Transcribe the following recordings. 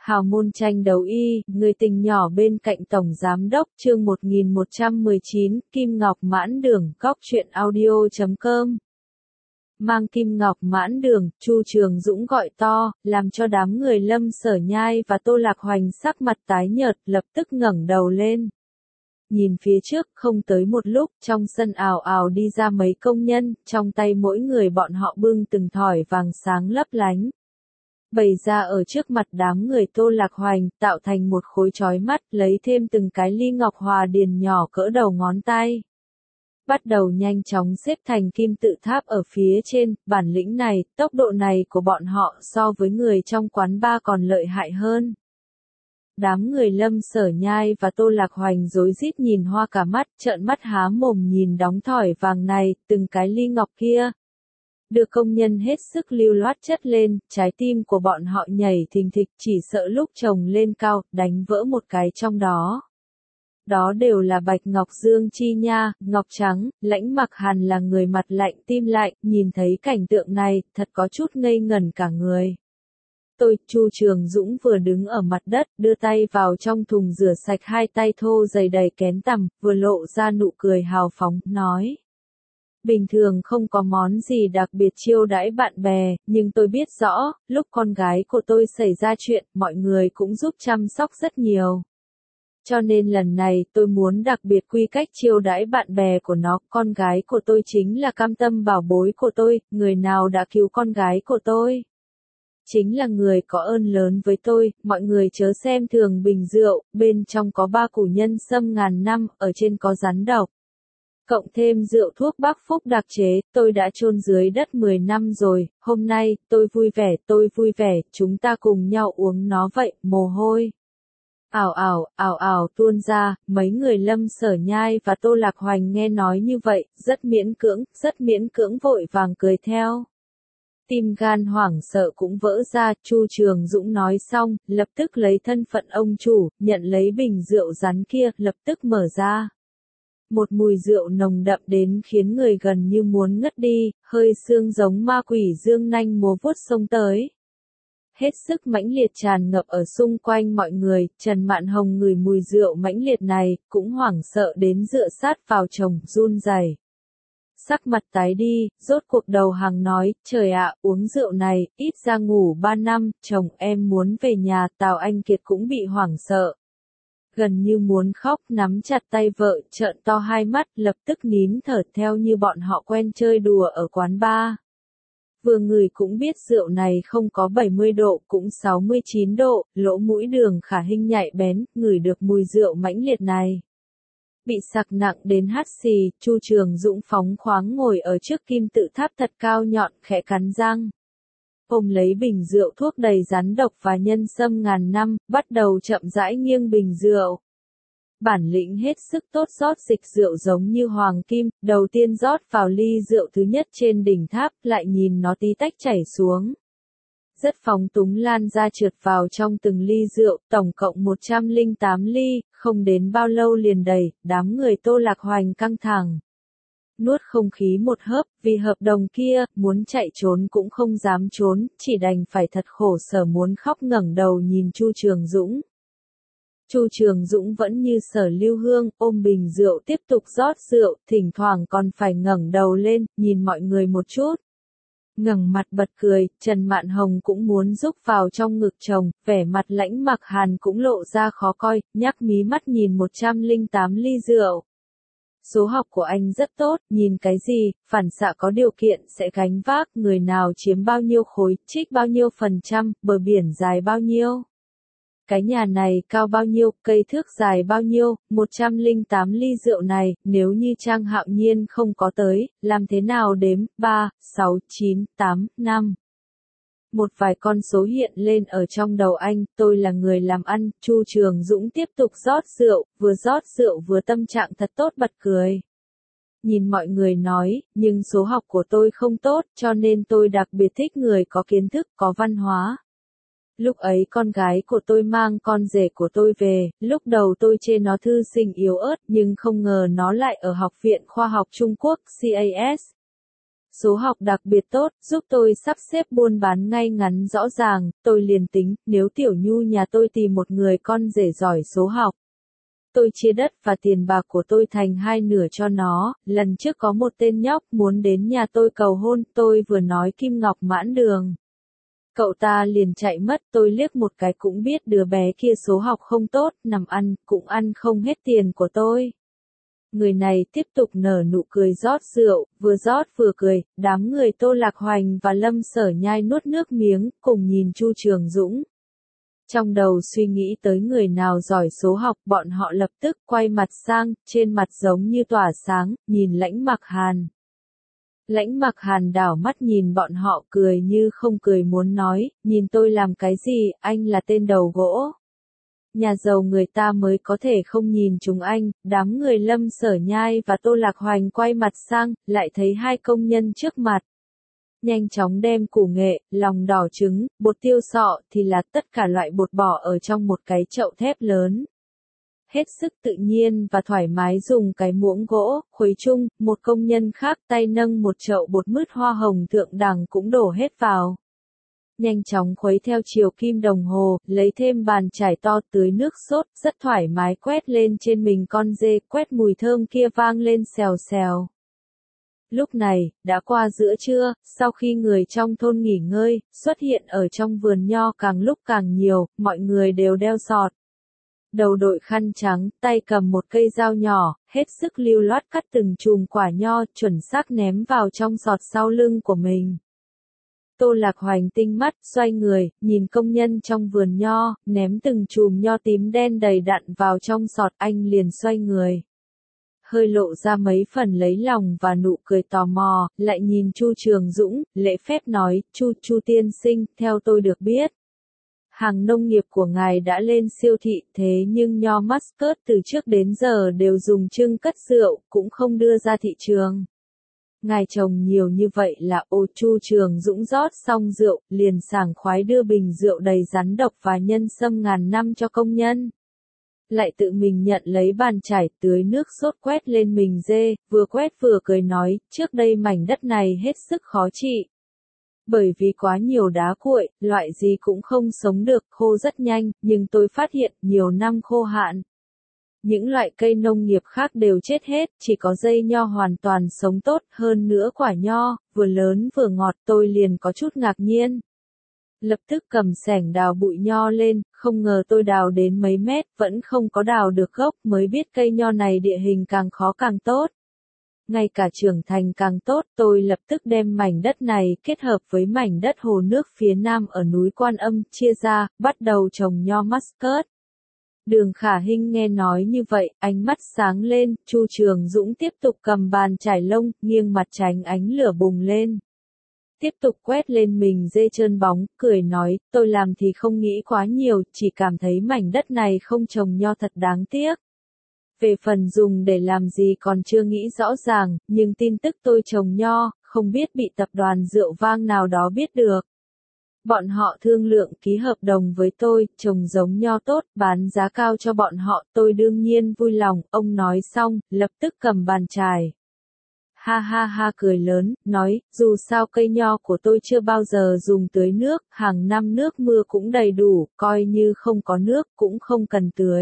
Hào môn tranh đấu y, người tình nhỏ bên cạnh Tổng Giám đốc chương 1119, Kim Ngọc Mãn Đường, Góc truyện audio.com. Mang Kim Ngọc Mãn Đường, Chu Trường Dũng gọi to, làm cho đám người Lâm Sở Nhai và Tô Lạc Hoành sắc mặt tái nhợt, lập tức ngẩng đầu lên. Nhìn phía trước, không tới một lúc, trong sân ào ào đi ra mấy công nhân, trong tay mỗi người bọn họ bưng từng thỏi vàng sáng lấp lánh. Bày ra ở trước mặt đám người Tô Lạc Hoành, tạo thành một khối chói mắt, lấy thêm từng cái ly ngọc hòa điền nhỏ cỡ đầu ngón tay. Bắt đầu nhanh chóng xếp thành kim tự tháp ở phía trên, bản lĩnh này, tốc độ này của bọn họ so với người trong quán bar còn lợi hại hơn. Đám người Lâm Sở Nhai và Tô Lạc Hoành rối rít nhìn hoa cả mắt, trợn mắt há mồm nhìn đóng thỏi vàng này, từng cái ly ngọc kia. Được công nhân hết sức lưu loát chất lên, trái tim của bọn họ nhảy thình thịch, chỉ sợ lúc chồng lên cao, đánh vỡ một cái trong đó. Đó đều là bạch ngọc dương chi nha, ngọc trắng. Lãnh Mặc Hàn là người mặt lạnh tim lạnh, nhìn thấy cảnh tượng này, thật có chút ngây ngẩn cả người. Chu Trường Dũng vừa đứng ở mặt đất, đưa tay vào trong thùng rửa sạch hai tay thô dày đầy kén tằm, vừa lộ ra nụ cười hào phóng, nói. Bình thường không có món gì đặc biệt chiêu đãi bạn bè, nhưng tôi biết rõ, lúc con gái của tôi xảy ra chuyện, mọi người cũng giúp chăm sóc rất nhiều. Cho nên lần này tôi muốn đặc biệt quy cách chiêu đãi bạn bè của nó, con gái của tôi chính là cam tâm bảo bối của tôi, người nào đã cứu con gái của tôi. Chính là người có ơn lớn với tôi, mọi người chớ xem thường bình rượu, bên trong có 3 củ nhân sâm ngàn năm, ở trên có rắn độc. Cộng thêm rượu thuốc Bắc Phúc đặc chế, tôi đã chôn dưới đất 10 năm rồi, hôm nay, tôi vui vẻ, chúng ta cùng nhau uống nó vậy, mồ hôi. Ảo ảo tuôn ra, mấy người Lâm Sở Nhai và Tô Lạc Hoành nghe nói như vậy, rất miễn cưỡng vội vàng cười theo. Tim gan hoảng sợ cũng vỡ ra, Chu Trường Dũng nói xong, lập tức lấy thân phận ông chủ, nhận lấy bình rượu rắn kia, lập tức mở ra. Một mùi rượu nồng đậm đến khiến người gần như muốn ngất đi, hơi sương giống ma quỷ dương nanh múa vuốt xông tới. Hết sức mãnh liệt tràn ngập ở xung quanh mọi người, Trần Mạn Hồng ngửi mùi rượu mãnh liệt này, cũng hoảng sợ đến dựa sát vào chồng, run rẩy. Sắc mặt tái đi, rốt cuộc đầu hàng nói, trời ạ, uống rượu này, ít ra ngủ 3 năm, chồng em muốn về nhà, Tào Anh Kiệt cũng bị hoảng sợ. Gần như muốn khóc, nắm chặt tay vợ, trợn to hai mắt, lập tức nín thở theo như bọn họ quen chơi đùa ở quán bar. Vừa ngửi cũng biết rượu này không có 70 độ, cũng 69 độ, lỗ mũi Đường Khả Hinh nhạy bén, ngửi được mùi rượu mãnh liệt này. Bị sặc nặng đến hắt xì, Chu Trường Dũng phóng khoáng ngồi ở trước kim tự tháp thật cao nhọn, khẽ cắn răng. Ôm lấy bình rượu thuốc đầy rắn độc và nhân sâm ngàn năm, bắt đầu chậm rãi nghiêng bình rượu. Bản lĩnh hết sức tốt, rót dịch rượu giống như hoàng kim, đầu tiên rót vào ly rượu thứ nhất trên đỉnh tháp, lại nhìn nó tí tách chảy xuống. Rất phóng túng lan ra trượt vào trong từng ly rượu, tổng cộng 108 ly, không đến bao lâu liền đầy, đám người Tô Lạc Hoành căng thẳng. Nuốt không khí một hớp, vì hợp đồng kia, muốn chạy trốn cũng không dám trốn, chỉ đành phải thật khổ sở muốn khóc ngẩng đầu nhìn Chu Trường Dũng. Chu Trường Dũng vẫn như Sở Lưu Hương, ôm bình rượu tiếp tục rót rượu, thỉnh thoảng còn phải ngẩng đầu lên, nhìn mọi người một chút. Ngẩng mặt bật cười, Trần Mạn Hồng cũng muốn rúc vào trong ngực chồng, vẻ mặt Lãnh Mặc Hàn cũng lộ ra khó coi, nhắc mí mắt nhìn 108 ly rượu. Số học của anh rất tốt, nhìn cái gì, phản xạ có điều kiện sẽ gánh vác, người nào chiếm bao nhiêu khối, trích bao nhiêu phần trăm, bờ biển dài bao nhiêu. Cái nhà này cao bao nhiêu, cây thước dài bao nhiêu, 108 ly rượu này, nếu như Trang Hạo Nhiên không có tới, làm thế nào đếm, 3, 6, 9, 8, 5. Một vài con số hiện lên ở trong đầu anh, tôi là người làm ăn, Chu Trường Dũng tiếp tục rót rượu vừa tâm trạng thật tốt bật cười. Nhìn mọi người nói, nhưng số học của tôi không tốt, cho nên tôi đặc biệt thích người có kiến thức, có văn hóa. Lúc ấy con gái của tôi mang con rể của tôi về, lúc đầu tôi chê nó thư sinh yếu ớt, nhưng không ngờ nó lại ở Học viện Khoa học Trung Quốc, CAS. số học đặc biệt tốt, giúp tôi sắp xếp buôn bán ngay ngắn rõ ràng, tôi liền tính, nếu Tiểu Nhu nhà tôi tìm một người con rể giỏi số học. Tôi chia đất và tiền bạc của tôi thành hai nửa cho nó, lần trước có một tên nhóc muốn đến nhà tôi cầu hôn, tôi vừa nói Kim Ngọc Mãn Đường. Cậu ta liền chạy mất, tôi liếc một cái cũng biết đứa bé kia số học không tốt, nằm ăn, cũng ăn không hết tiền của tôi. Người này tiếp tục nở nụ cười rót rượu, vừa rót vừa cười, đám người Tô Lạc Hoành và Lâm Sở Nhai nuốt nước miếng, cùng nhìn Chu Trường Dũng. Trong đầu suy nghĩ tới người nào giỏi số học, bọn họ lập tức quay mặt sang, trên mặt giống như tỏa sáng, nhìn Lãnh Mặc Hàn. Lãnh Mặc Hàn đảo mắt nhìn bọn họ cười như không cười muốn nói, nhìn tôi làm cái gì, anh là tên đầu gỗ. Nhà giàu người ta mới có thể không nhìn chúng anh, đám người Lâm Sở Nhai và Tô Lạc Hoành quay mặt sang, lại thấy hai công nhân trước mặt. Nhanh chóng đem củ nghệ, lòng đỏ trứng, bột tiêu sọ thì là tất cả loại bột bỏ ở trong một cái chậu thép lớn. Hết sức tự nhiên và thoải mái dùng cái muỗng gỗ, khuấy chung, một công nhân khác tay nâng một chậu bột mứt hoa hồng thượng đẳng cũng đổ hết vào. Nhanh chóng khuấy theo chiều kim đồng hồ, lấy thêm bàn chải to tưới nước sốt, rất thoải mái quét lên trên mình con dê, quét mùi thơm kia vang lên xèo xèo. Lúc này, đã qua giữa trưa, sau khi người trong thôn nghỉ ngơi, xuất hiện ở trong vườn nho càng lúc càng nhiều, mọi người đều đeo sọt. Đầu đội khăn trắng, tay cầm một cây dao nhỏ, hết sức lưu loát cắt từng chùm quả nho, chuẩn xác ném vào trong sọt sau lưng của mình. Tô Lạc Hoành tinh mắt, xoay người, nhìn công nhân trong vườn nho, ném từng chùm nho tím đen đầy đặn vào trong sọt, anh liền xoay người. Hơi lộ ra mấy phần lấy lòng và nụ cười tò mò, lại nhìn Chu Trường Dũng, lễ phép nói, Chu tiên sinh, theo tôi được biết. Hàng nông nghiệp của ngài đã lên siêu thị, thế nhưng nho Muscat từ trước đến giờ đều dùng chưng cất rượu, cũng không đưa ra thị trường. Ngài trồng nhiều như vậy là Chu Trường Dũng rót xong rượu, liền sảng khoái đưa bình rượu đầy rắn độc và nhân sâm ngàn năm cho công nhân. Lại tự mình nhận lấy bàn chải tưới nước sốt quét lên mình dê, vừa quét vừa cười nói, trước đây mảnh đất này hết sức khó trị. Bởi vì quá nhiều đá cuội, loại gì cũng không sống được, khô rất nhanh, nhưng tôi phát hiện nhiều năm khô hạn. Những loại cây nông nghiệp khác đều chết hết, chỉ có dây nho hoàn toàn sống tốt, hơn nữa quả nho, vừa lớn vừa ngọt, tôi liền có chút ngạc nhiên. Lập tức cầm xẻng đào bụi nho lên, không ngờ tôi đào đến mấy mét, vẫn không có đào được gốc, mới biết cây nho này địa hình càng khó càng tốt. Ngay cả trưởng thành càng tốt, tôi lập tức đem mảnh đất này kết hợp với mảnh đất hồ nước phía nam ở núi Quan Âm, chia ra, bắt đầu trồng nho Muscat. Đường Khả Hinh nghe nói như vậy, ánh mắt sáng lên, Chu Trường Dũng tiếp tục cầm bàn chải lông, nghiêng mặt tránh ánh lửa bùng lên. Tiếp tục quét lên mình dê trơn bóng, cười nói, tôi làm thì không nghĩ quá nhiều, chỉ cảm thấy mảnh đất này không trồng nho thật đáng tiếc. Về phần dùng để làm gì còn chưa nghĩ rõ ràng, nhưng tin tức tôi trồng nho, không biết bị tập đoàn rượu vang nào đó biết được. Bọn họ thương lượng ký hợp đồng với tôi, trồng giống nho tốt, bán giá cao cho bọn họ, tôi đương nhiên vui lòng, ông nói xong, lập tức cầm bàn chải. Ha ha ha cười lớn, nói, dù sao cây nho của tôi chưa bao giờ dùng tưới nước, hàng năm nước mưa cũng đầy đủ, coi như không có nước, cũng không cần tưới.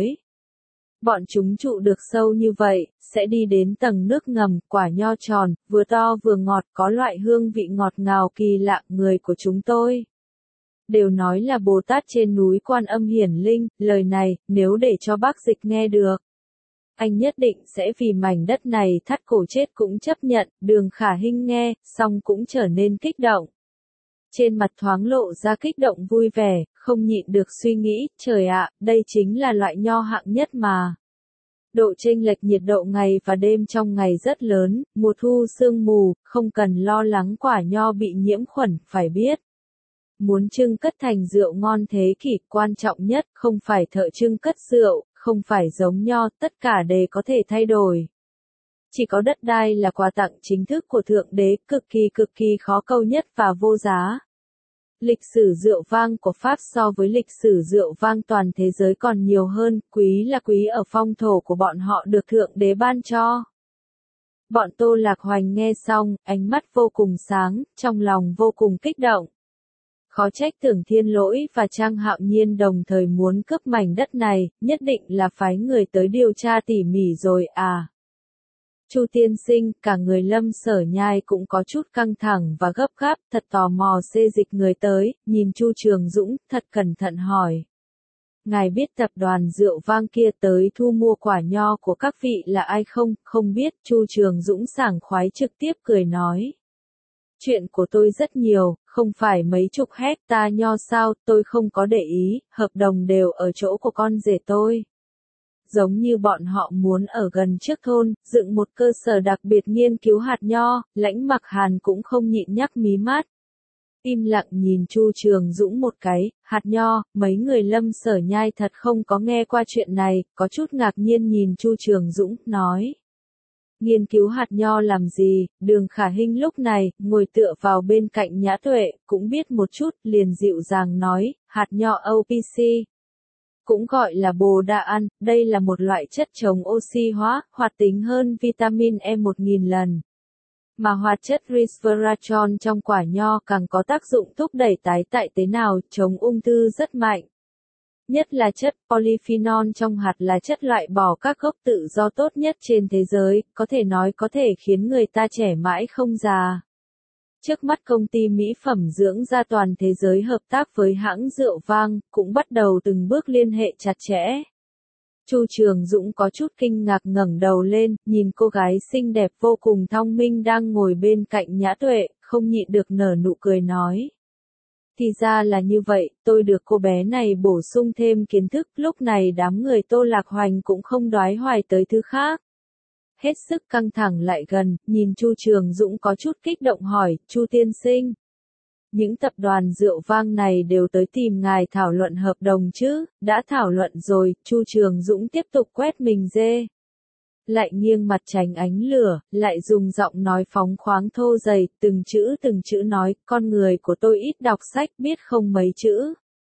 Bọn chúng trụ được sâu như vậy, sẽ đi đến tầng nước ngầm, quả nho tròn, vừa to vừa ngọt, có loại hương vị ngọt ngào kỳ lạ, người của chúng tôi. Đều nói là Bồ Tát trên núi Quan Âm hiển linh, lời này, nếu để cho bác Dịch nghe được. Anh nhất định sẽ vì mảnh đất này thắt cổ chết cũng chấp nhận, Đường Khả Hinh nghe, xong cũng trở nên kích động. Trên mặt thoáng lộ ra kích động vui vẻ, không nhịn được suy nghĩ, trời ạ, đây chính là loại nho hạng nhất mà. Độ chênh lệch nhiệt độ ngày và đêm trong ngày rất lớn, mùa thu sương mù, không cần lo lắng quả nho bị nhiễm khuẩn, phải biết. Muốn trưng cất thành rượu ngon thế kỷ, quan trọng nhất, không phải thợ trưng cất rượu, không phải giống nho, tất cả đều có thể thay đổi. Chỉ có đất đai là quà tặng chính thức của Thượng Đế, cực kỳ khó câu nhất và vô giá. Lịch sử rượu vang của Pháp so với lịch sử rượu vang toàn thế giới còn nhiều hơn, quý là quý ở phong thổ của bọn họ được Thượng Đế ban cho. Bọn Tô Lạc Hoành nghe xong, ánh mắt vô cùng sáng, trong lòng vô cùng kích động. Khó trách Tưởng Thiên Lỗi và Trang Hạo Nhiên đồng thời muốn cướp mảnh đất này, nhất định là phái người tới điều tra tỉ mỉ rồi à. Chu tiên sinh, cả người Lâm Sở Nhai cũng có chút căng thẳng và gấp gáp, thật tò mò xê dịch người tới, nhìn Chu Trường Dũng, thật cẩn thận hỏi. Ngài biết tập đoàn rượu vang kia tới thu mua quả nho của các vị là ai không? Không biết, Chu Trường Dũng sảng khoái trực tiếp cười nói. Chuyện của tôi rất nhiều, không phải mấy chục hecta nho sao, tôi không có để ý, hợp đồng đều ở chỗ của con rể tôi. Giống như bọn họ muốn ở gần trước thôn, dựng một cơ sở đặc biệt nghiên cứu hạt nho, Lãnh Mặc Hàn cũng không nhịn nhắc mí mắt. Im lặng nhìn Chu Trường Dũng một cái, hạt nho, mấy người Lâm Sở Nhai thật không có nghe qua chuyện này, có chút ngạc nhiên nhìn Chu Trường Dũng, nói. Nghiên cứu hạt nho làm gì, Đường Khả Hinh lúc này, ngồi tựa vào bên cạnh Nhã Tuệ, cũng biết một chút, liền dịu dàng nói, hạt nho OPC. Cũng gọi là bồ đa ăn, đây là một loại chất chống oxy hóa, hoạt tính hơn vitamin E 1000 lần. Mà hoạt chất resveratrol trong quả nho càng có tác dụng thúc đẩy tái tại tế bào, chống ung thư rất mạnh. Nhất là chất polyphenol trong hạt là chất loại bỏ các gốc tự do tốt nhất trên thế giới, có thể nói có thể khiến người ta trẻ mãi không già. Trước mắt công ty mỹ phẩm dưỡng da toàn thế giới hợp tác với hãng rượu vang, cũng bắt đầu từng bước liên hệ chặt chẽ. Chu Trường Dũng có chút kinh ngạc ngẩng đầu lên, nhìn cô gái xinh đẹp vô cùng thông minh đang ngồi bên cạnh Nhã Tuệ, không nhịn được nở nụ cười nói. Thì ra là như vậy, tôi được cô bé này bổ sung thêm kiến thức, lúc này đám người Tô Lạc Hoành cũng không đoái hoài tới thứ khác. Hết sức căng thẳng lại gần, nhìn Chu Trường Dũng có chút kích động hỏi, Chu tiên sinh. Những tập đoàn rượu vang này đều tới tìm ngài thảo luận hợp đồng chứ, đã thảo luận rồi, Chu Trường Dũng tiếp tục quét mình dê. Lại nghiêng mặt tránh ánh lửa, lại dùng giọng nói phóng khoáng thô dày, từng chữ nói, con người của tôi ít đọc sách biết không mấy chữ.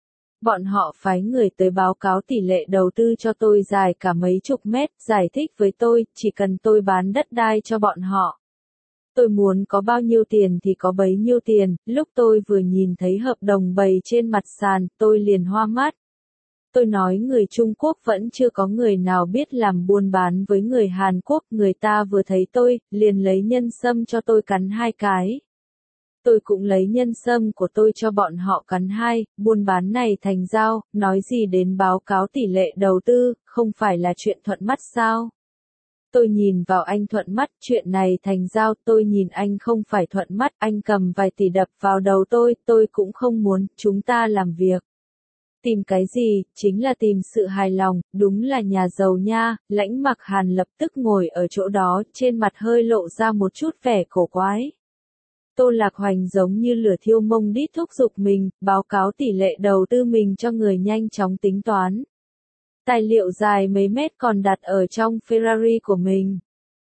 Bọn họ phái người tới báo cáo tỷ lệ đầu tư cho tôi dài cả mấy chục mét, giải thích với tôi, chỉ cần tôi bán đất đai cho bọn họ. Tôi muốn có bao nhiêu tiền thì có bấy nhiêu tiền, lúc tôi vừa nhìn thấy hợp đồng bày trên mặt sàn, tôi liền hoa mắt. Tôi nói người Trung Quốc vẫn chưa có người nào biết làm buôn bán với người Hàn Quốc, người ta vừa thấy tôi, liền lấy nhân sâm cho tôi cắn 2 cái. Tôi cũng lấy nhân sâm của tôi cho bọn họ cắn 2, buôn bán này thành giao, nói gì đến báo cáo tỷ lệ đầu tư, không phải là chuyện thuận mắt sao? Tôi nhìn vào anh thuận mắt, chuyện này thành giao, tôi nhìn anh không phải thuận mắt, anh cầm vài tỷ đập vào đầu tôi cũng không muốn, chúng ta làm việc. Tìm cái gì, chính là tìm sự hài lòng, đúng là nhà giàu nha, Lãnh Mặc Hàn lập tức ngồi ở chỗ đó, trên mặt hơi lộ ra một chút vẻ cổ quái. Tô Lạc Hoành giống như lửa thiêu mông đít thúc giục mình, báo cáo tỷ lệ đầu tư mình cho người nhanh chóng tính toán. Tài liệu dài mấy mét còn đặt ở trong Ferrari của mình.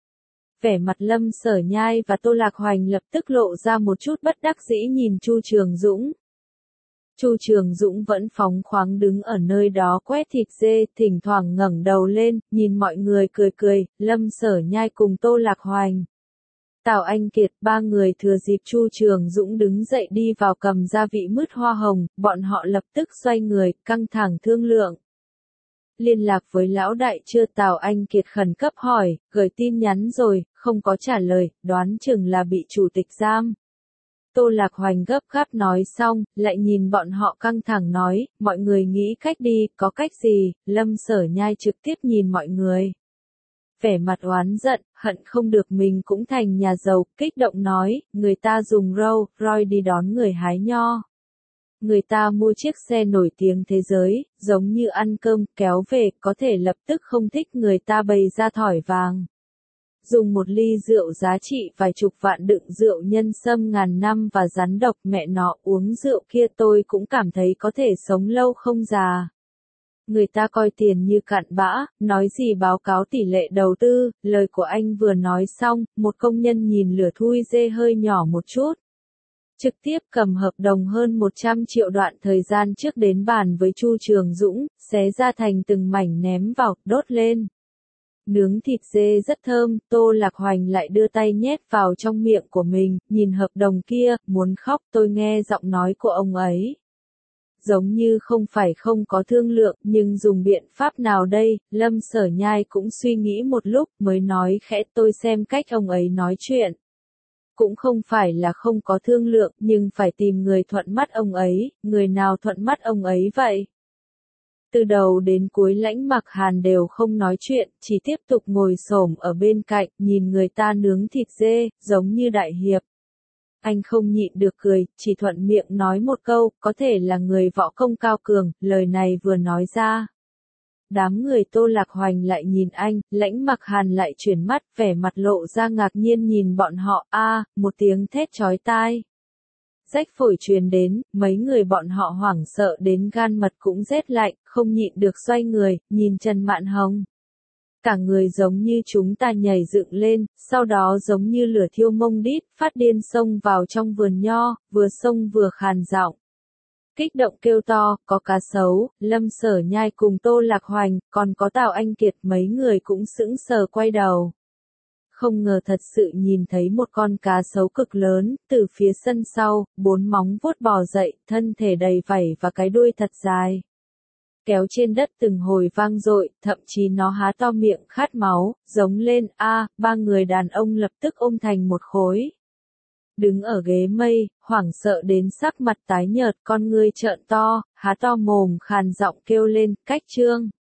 Vẻ mặt Lâm Sở Nhai và Tô Lạc Hoành lập tức lộ ra một chút bất đắc dĩ nhìn Chu Trường Dũng. Chu Trường Dũng vẫn phóng khoáng đứng ở nơi đó quét thịt dê, thỉnh thoảng ngẩng đầu lên, nhìn mọi người cười cười, Lâm Sở Nhai cùng Tô Lạc Hoành. Tào Anh Kiệt, 3 người thừa dịp Chu Trường Dũng đứng dậy đi vào cầm gia vị mứt hoa hồng, bọn họ lập tức xoay người, căng thẳng thương lượng. Liên lạc với lão đại chưa? Tào Anh Kiệt khẩn cấp hỏi, gửi tin nhắn rồi, không có trả lời, đoán chừng là bị chủ tịch giam. Tô Lạc Hoành gấp gáp nói xong, lại nhìn bọn họ căng thẳng nói, mọi người nghĩ cách đi, có cách gì? Lâm Sở Nhai trực tiếp nhìn mọi người. Vẻ mặt oán giận, hận không được mình cũng thành nhà giàu, kích động nói, người ta dùng Rolls Royce đi đón người hái nho. Người ta mua chiếc xe nổi tiếng thế giới, giống như ăn cơm, kéo về, có thể lập tức không thích người ta bày ra thỏi vàng. Dùng một ly rượu giá trị vài chục vạn đựng rượu nhân sâm ngàn năm và rắn độc, mẹ nó, uống rượu kia tôi cũng cảm thấy có thể sống lâu không già. Người ta coi tiền như cặn bã, nói gì báo cáo tỷ lệ đầu tư, lời của anh vừa nói xong, một công nhân nhìn lửa thui dê hơi nhỏ một chút. Trực tiếp cầm hợp đồng hơn 100 triệu đoạn thời gian trước đến bàn với Chu Trường Dũng, xé ra thành từng mảnh ném vào, đốt lên. Nướng thịt dê rất thơm, Tô Lạc Hoành lại đưa tay nhét vào trong miệng của mình, nhìn hợp đồng kia, muốn khóc. Tôi nghe giọng nói của ông ấy. Giống như không phải không có thương lượng, nhưng dùng biện pháp nào đây? Lâm Sở Nhai cũng suy nghĩ một lúc, mới nói khẽ, tôi xem cách ông ấy nói chuyện. Cũng không phải là không có thương lượng, nhưng phải tìm người thuận mắt ông ấy. Người nào thuận mắt ông ấy vậy? Từ đầu đến cuối Lãnh Mặc Hàn đều không nói chuyện, chỉ tiếp tục ngồi xổm ở bên cạnh, nhìn người ta nướng thịt dê, giống như đại hiệp. Anh không nhịn được cười, chỉ thuận miệng nói một câu, có thể là người võ công cao cường. Lời này vừa nói ra, đám người Tô Lạc Hoành lại nhìn anh, Lãnh Mặc Hàn lại chuyển mắt, vẻ mặt lộ ra ngạc nhiên nhìn bọn họ. Một tiếng thét chói tai rách phổi truyền đến, mấy người bọn họ hoảng sợ đến gan mật cũng rét lạnh, không nhịn được xoay người, nhìn Trần Mạn Hồng. Cả người giống như chúng ta nhảy dựng lên, sau đó giống như lửa thiêu mông đít, phát điên xông vào trong vườn nho, vừa xông vừa khàn giọng. Kích động kêu to, có cá sấu. Lâm Sở Nhai cùng Tô Lạc Hoành, còn có Tào Anh Kiệt, mấy người cũng sững sờ quay đầu. Không ngờ thật sự nhìn thấy một con cá sấu cực lớn, từ phía sân sau, 4 móng vuốt bò dậy, thân thể đầy vảy và cái đuôi thật dài. Kéo trên đất từng hồi vang dội, thậm chí nó há to miệng khát máu, giống lên. Ba người đàn ông lập tức ôm thành một khối. Đứng ở ghế mây, hoảng sợ đến sắc mặt tái nhợt, con ngươi trợn to, há to mồm khàn giọng kêu lên, Cách Trương.